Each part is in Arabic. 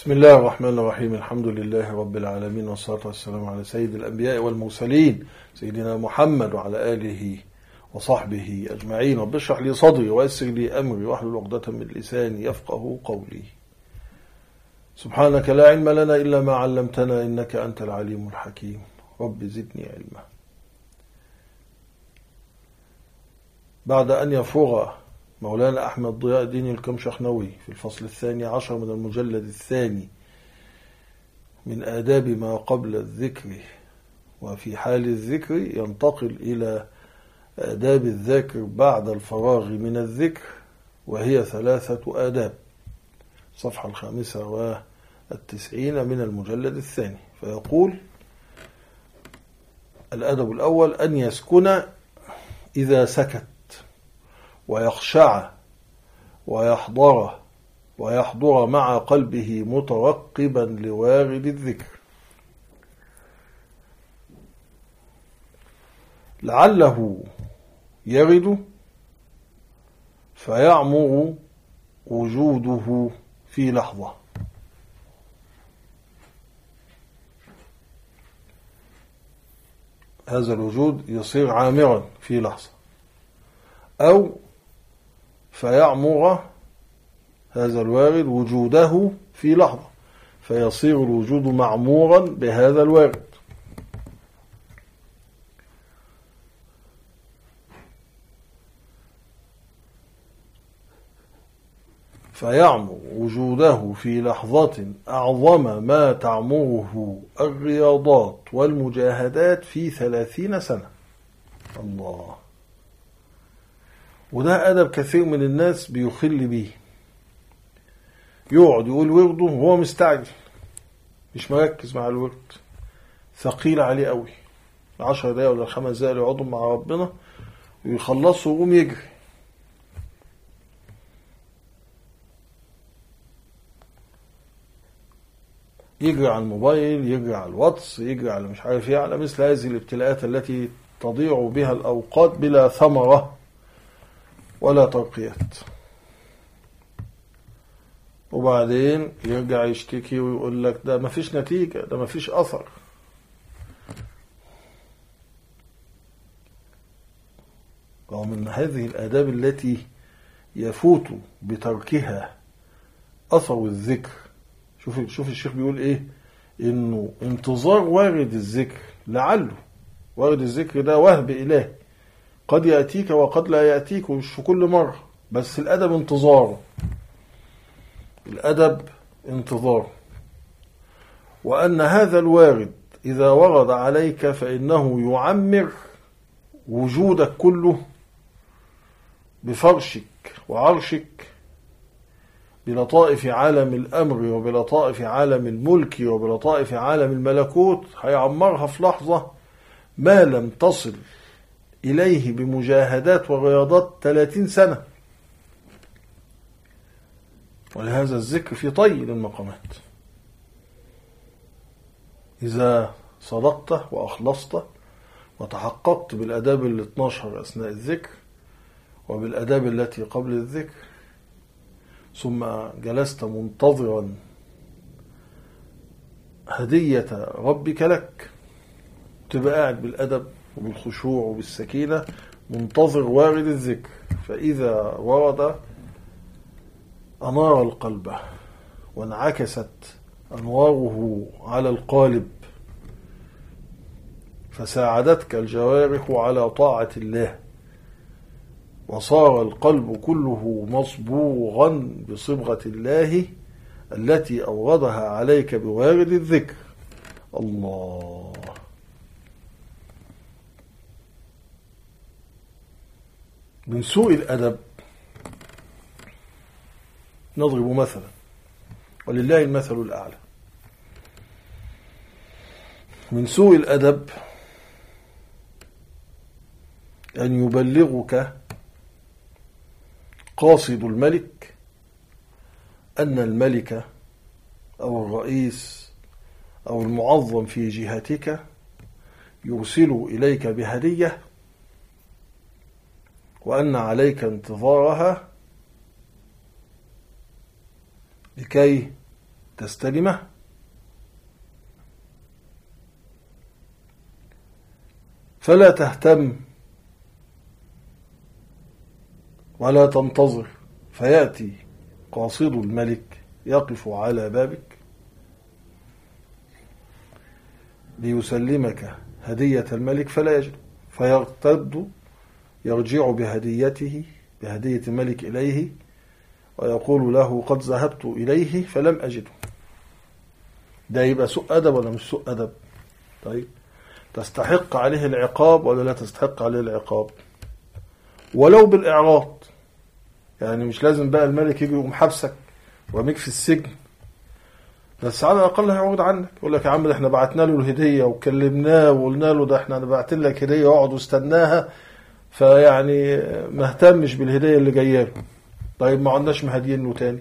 بسم الله الرحمن الرحيم. الحمد لله رب العالمين، والصلاة والسلام على سيد الأنبياء والمرسلين سيدنا محمد وعلى آله وصحبه أجمعين. رب اشرح لي صدري ويسر لي أمري واحلل عقدة من لساني يفقه قولي. سبحانك لا علم لنا إلا ما علمتنا إنك أنت العليم الحكيم. رب زدني علما. بعد أن يفرغ مولانا أحمد ضياء الدين الكمشخنوي في الفصل 12 من المجلد الثاني من آداب ما قبل الذكر وفي حال الذكر، ينتقل إلى آداب الذاكر بعد الفراغ من الذكر، وهي 3 آداب، صفحة 95 من المجلد الثاني. فيقول: الأدب الأول أن يسكن إذا سكت، ويخشع ويحضر مع قلبه مترقبا لوارد الذكر، لعله يرد فيعمر وجوده في لحظة. هذا الوجود يصير عامرا في لحظة، أو فيعمر هذا الوارد وجوده في لحظة، فيصير الوجود معمورا بهذا الوارد. فيعمر وجوده في لحظة أعظم ما تعمره الرياضات والمجاهدات في 30 سنة. الله! وده أدب كثير من الناس بيخل به، يقعد يقول ورده وهو مستعجل، مش مركز مع الورد، ثقيل عليه قوي. 10 دقايق ولا 5 دقايق يقعدوا مع ربنا ويخلصوا ويقوم يجري على الموبايل، يجري على الواتس، يجري على مش عارف ايه، على مثل هذه الابتلاءات التي تضيع بها الأوقات بلا ثمرة ولا ترقيات. وبعدين يرجع يشتكي ويقول لك ده مفيش نتيجة، ده مفيش أثر. ومن هذه الآداب التي يفوت بتركها أثر الذكر. شوف الشيخ بيقول إيه؟ إنه انتظار وارد الذكر، لعله وارد الذكر ده وهب إله، قد يأتيك وقد لا يأتيك، ومش في كل مرة، بس الأدب انتظاره. الأدب انتظاره، وأن هذا الوارد إذا ورد عليك فإنه يعمر وجودك كله بفرشك وعرشك، بلطائف عالم الأمر وبلطائف عالم الملك وبلطائف عالم الملكوت. هيعمرها في لحظة ما لم تصل إليه بمجاهدات ورياضات 30 سنة. ولهذا الذكر في طي للمقامات. إذا صدقت وأخلصت وتحققت بالآداب 12 أثناء الذكر وبالآداب التي قبل الذكر، ثم جلست منتظرا هدية ربك لك، تبقى قاعد بالأدب وبالخشوع وبالسكينة منتظر وارد الذكر، فإذا ورد أنار القلب وانعكست أنواره على القالب، فساعدتك الجوارح على طاعة الله، وصار القلب كله مصبوغا بصبغة الله التي أوردها عليك بوارد الذكر. الله! من سوء الأدب نضرب مثلا، ولله المثل الأعلى. من سوء الأدب أن يبلغك قاصد الملك أن الملك أو الرئيس أو المعظم في جهتك يرسل إليك بهدية، وأن عليك انتظارها لكي تستلمه. فلا تهتم ولا تنتظر فيأتي قاصد الملك يقف على بابك ليسلمك هدية الملك فلا يجد، فيرتد يرجع بهدية الملك إليه ويقول له قد ذهبت إليه فلم أجده. ده يبقى سوء أدب ولا مش سوء أدب؟ طيب تستحق عليه العقاب ولا لا تستحق عليه العقاب؟ ولو بالإعراض، يعني مش لازم بقى الملك يجي يقوم حبسك ويرميك في السجن، بس على الأقل هيعرض عنك، يقول لك يا عم ده احنا بعتنا له الهدية وكلمناه وقلنا له ده احنا بعتين لك هدية واقعد واستناها، فيعني ما اهتمش بالهدية اللي جايه له. طيب ما عندناش مهديين له تاني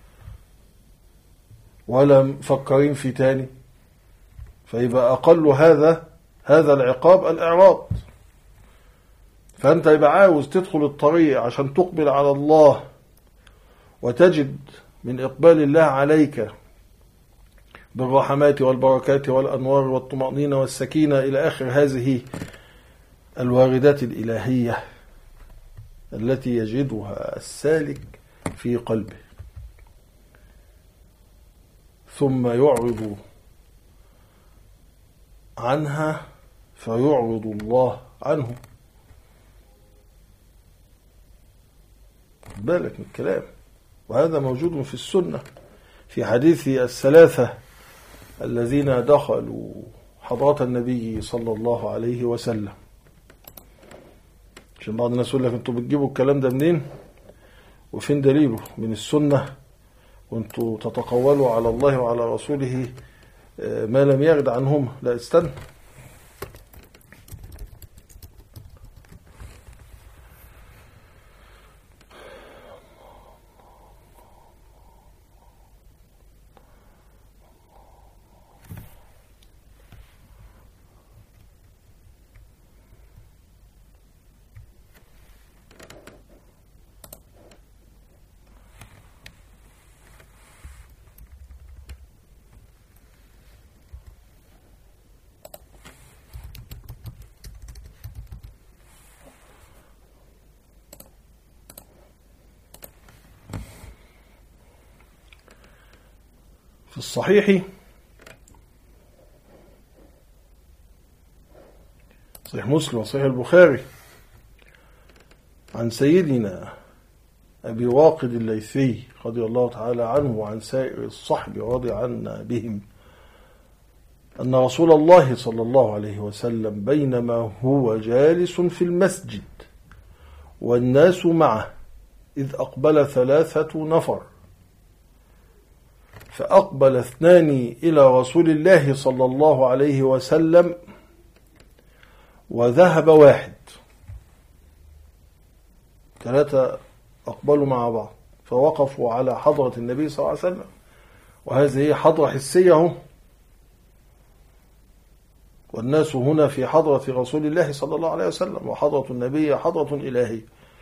ولا مفكرين في تاني، فيبقى أقل هذا العقاب الإعراض. فأنت يبقى عاوز تدخل الطريق عشان تقبل على الله وتجد من إقبال الله عليك بالرحمات والبركات والأنوار والطمأنينة والسكينة إلى آخر هذه الواردات الإلهية التي يجدها السالك في قلبه، ثم يعرض عنها فيعرض الله عنه. بالك من الكلام. وهذا موجود في السنة في حديث الثلاثة الذين دخلوا حضرة النبي صلى الله عليه وسلم. عشان بعض الناس يقول لك انتوا بتجيبوا الكلام ده منين وفين دليله؟ من السنة، وانتوا تتقولوا على الله وعلى رسوله ما لم يرد عنهم. لا استنى، في الصحيح صحيح مسلم وصحيح البخاري عن سيدنا أبي واقد الليثي رضي الله تعالى عنه وعن سائر الصحب رضي عنا بهم أن رسول الله صلى الله عليه وسلم بينما هو جالس في المسجد والناس معه إذ أقبل 3 نفر، فأقبل 2 إلى رسول الله صلى الله عليه وسلم وذهب 1. 3 أقبلوا مع بعض فوقفوا على حضرة النبي صلى الله عليه وسلم، وهذه حضرة حسية، والناس هنا في حضرة رسول الله صلى الله عليه وسلم، وحضرة النبي حضرة إلهية.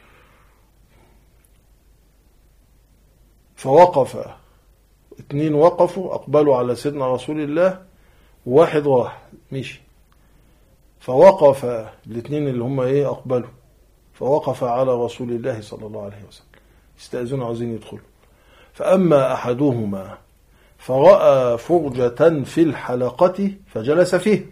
فوقف 2 وقفوا أقبلوا على سيدنا رسول الله، و1 راح مشي. فوقف 2 اللي هم أقبلوا، فوقف على رسول الله صلى الله عليه وسلم استأذنوا عاوزين يدخلوا. فأما أحدهما فرأى فرجة في الحلقة فجلس فيه،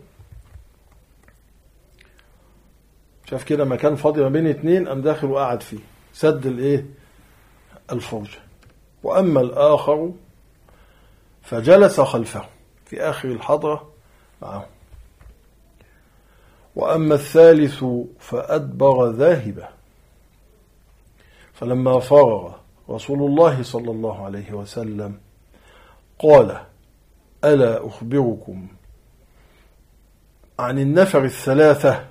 شاف كده مكان فاضي ما بين 2 قام داخل وقعد فيه سد الفرجة. وأما الآخر فجلس خلفه في آخر الحضرة معه. وأما الثالث فأدبر ذاهبا. فلما فرغ رسول الله صلى الله عليه وسلم قال ألا أخبركم عن النفر 3؟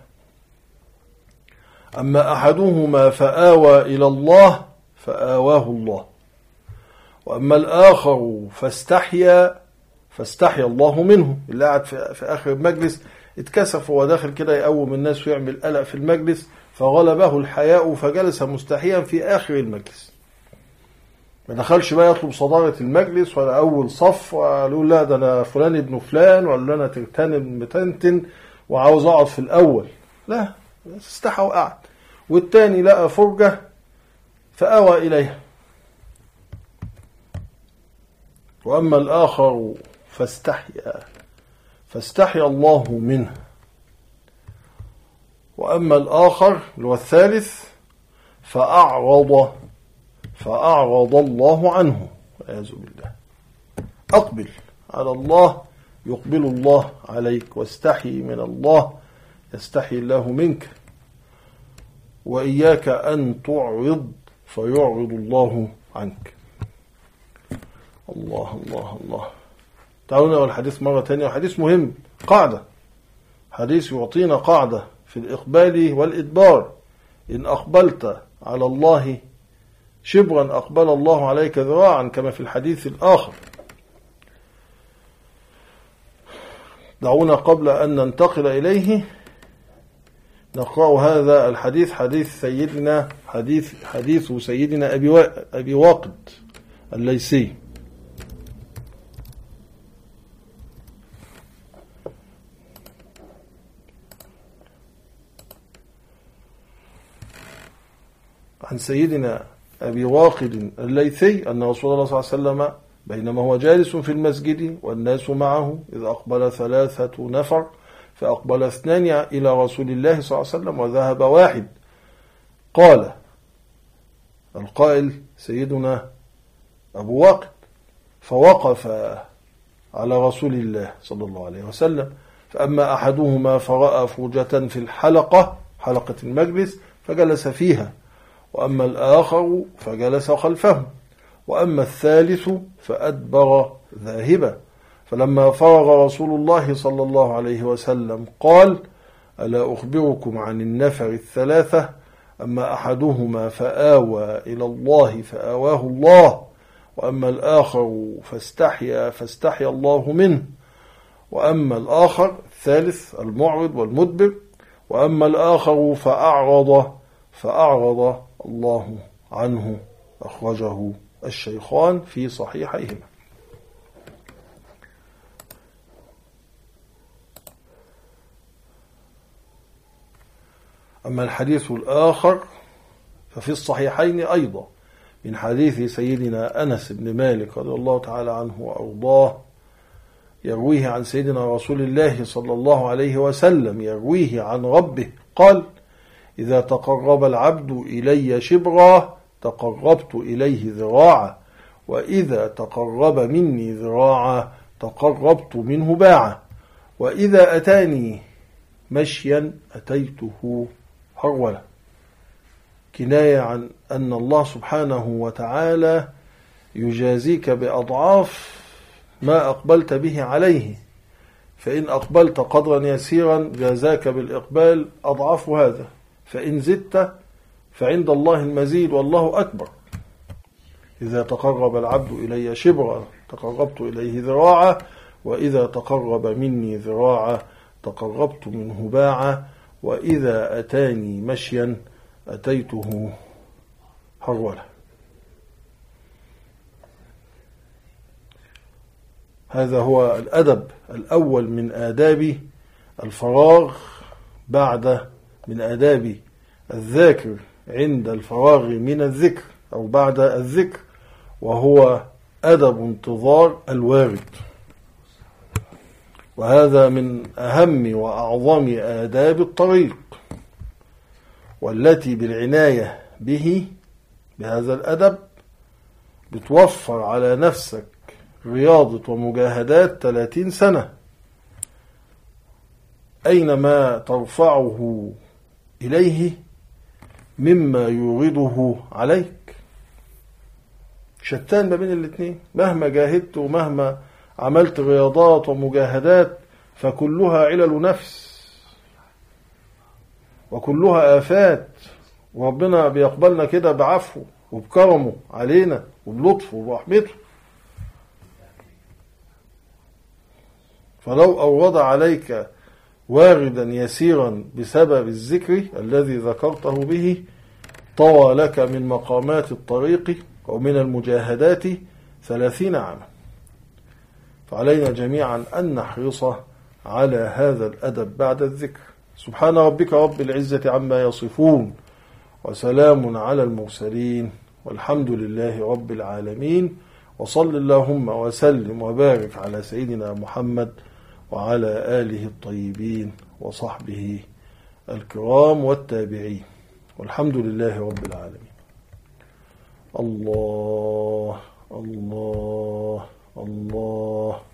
أما أحدهما فآوى إلى الله فآواه الله، وأما الآخر فاستحيا الله منه. اللي قاعد في آخر المجلس اتكسف وهو داخل كده يقوم الناس ويعمل قلق في المجلس، فغلبه الحياء فجلس مستحيا في آخر المجلس. ما دخلش بقى يطلب صدارة المجلس ولا أول صف وقالوا لا ده أنا فلان ابن فلان ولا أنا ترتان ابن تنتن وعاوز أقعد في الأول. لا، استحى وقعد. والتاني لقى فرجة فآوى إليها. وأما الآخر فاستحيا الله منه. وأما الآخر اللي هو الثالث فأعرض الله عنه والعياذ بالله. أقبل على الله يقبل الله عليك، واستحي من الله يستحي الله منك، وإياك أن تعرض فيعرض الله عنك. الله الله الله. تعالوا نقرأ الحديث مرة تانية، وحديث مهم، قاعدة، حديث يعطينا قاعدة في الإقبال والإدبار. إن أقبلت على الله شبرا أقبل الله عليك ذراعا، كما في الحديث الآخر. دعونا قبل أن ننتقل إليه نقرأ هذا الحديث، حديث سيدنا أبي واقد الليثي. عن سيدنا أبي واقد الليثي أن رسول الله صلى الله عليه وسلم بينما هو جالس في المسجد والناس معه إذ أقبل 3 نفر، فأقبل 2 إلى رسول الله صلى الله عليه وسلم وذهب 1. قال القائل سيدنا أبو واقد: فوقف على رسول الله صلى الله عليه وسلم، فأما أحدهما فرأى فرجة في حلقة المجلس فجلس فيها، وأما الآخر فجلس خلفه، وأما الثالث فأدبر ذاهبا. فلما فرغ رسول الله صلى الله عليه وسلم قال: ألا أخبركم عن النفر 3؟ أما أحدهما فآوى إلى الله فآواه الله، وأما الآخر فاستحيا الله منه، وأما الآخر الثالث المعرض والمدبر، وأما الآخر فأعرض الله عنه. أخرجه الشيخان في صحيحيهما. أما الحديث الآخر ففي الصحيحين أيضا من حديث سيدنا أنس بن مالك رضي الله تعالى عنه وأرضاه، يرويه عن سيدنا رسول الله صلى الله عليه وسلم، يرويه عن ربه قال: إذا تقرب العبد إلي شبرا تقربت إليه ذراعا، وإذا تقرب مني ذراعا تقربت منه باعا، وإذا أتاني مشيا أتيته هرولا. كناية عن أن الله سبحانه وتعالى يجازيك بأضعاف ما أقبلت به عليه، فإن أقبلت قدرا يسيرا جازاك بالإقبال أضعاف هذا، فإن زدت فعند الله المزيد والله أكبر. إذا تقرب العبد إلي شبرا تقربت إليه ذراعا، وإذا تقرب مني ذراعا تقربت منه باعا، وإذا أتاني مشيا أتيته هرولا. هذا هو الأدب الأول من آداب الفراغ، من آداب الذاكر عند الفراغ من الذكر أو بعد الذكر، وهو أدب انتظار الوارد. وهذا من أهم وأعظم آداب الطريق، والتي بالعناية بهذا الأدب بتوفر على نفسك رياضة ومجاهدات 30 سنة أينما ترفعه إليه مما يورده عليك. شتان ما بين الاثنين، مهما جاهدت ومهما عملت رياضات ومجاهدات فكلها علل نفس وكلها آفات، وربنا بيقبلنا كده بعفوه وبكرمه علينا وبلطفه وبرحمته. فلو أورد عليك واردا يسيرا بسبب الذكر الذي ذكرته به طوى لك من مقامات الطريق ومن المجاهدات 30 عاما. فعلينا جميعا أن نحرص على هذا الأدب بعد الذكر. سبحان ربك رب العزة عما يصفون، وسلام على المرسلين، والحمد لله رب العالمين. وصل اللهم وسلم وبارك على سيدنا محمد وعلى آله الطيبين وصحبه الكرام والتابعين، والحمد لله رب العالمين. الله الله الله.